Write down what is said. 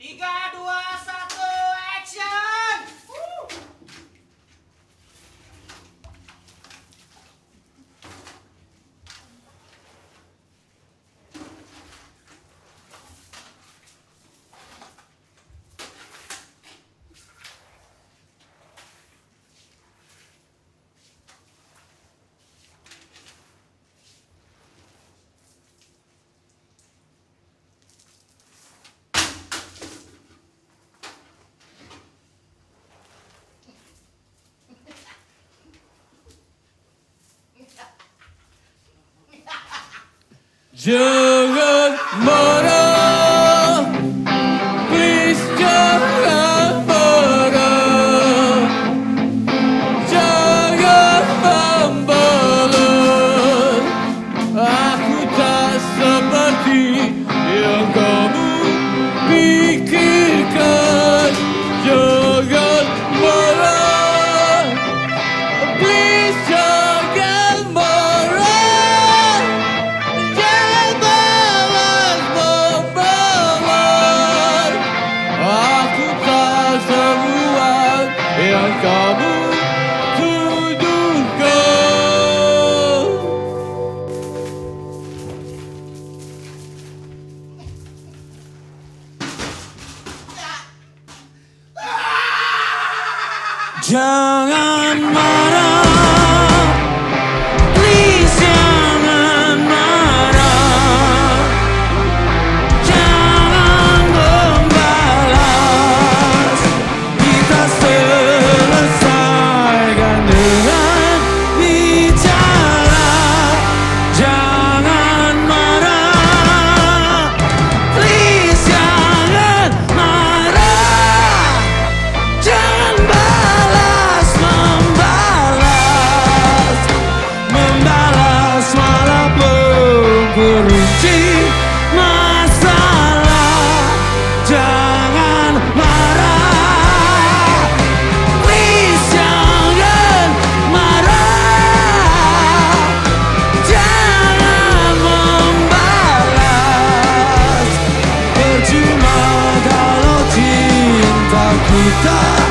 3, 2, 1, action! Jangan marah, please jangan marah, jangan membalas. Aku tak seperti yang kamu pikirkan. Jangan marah, please jangan marah. Yang kamu tuduhkan. Jangan marah, please jangan marah, jangan membalas. Kita selesaikan dengan bicara. Jangan marah, please jangan marah, jangan balas membalas, membalas walaupun berunci masalah. Jangan marah, please jangan marah, jangan membalas. Percuma kalau cinta kita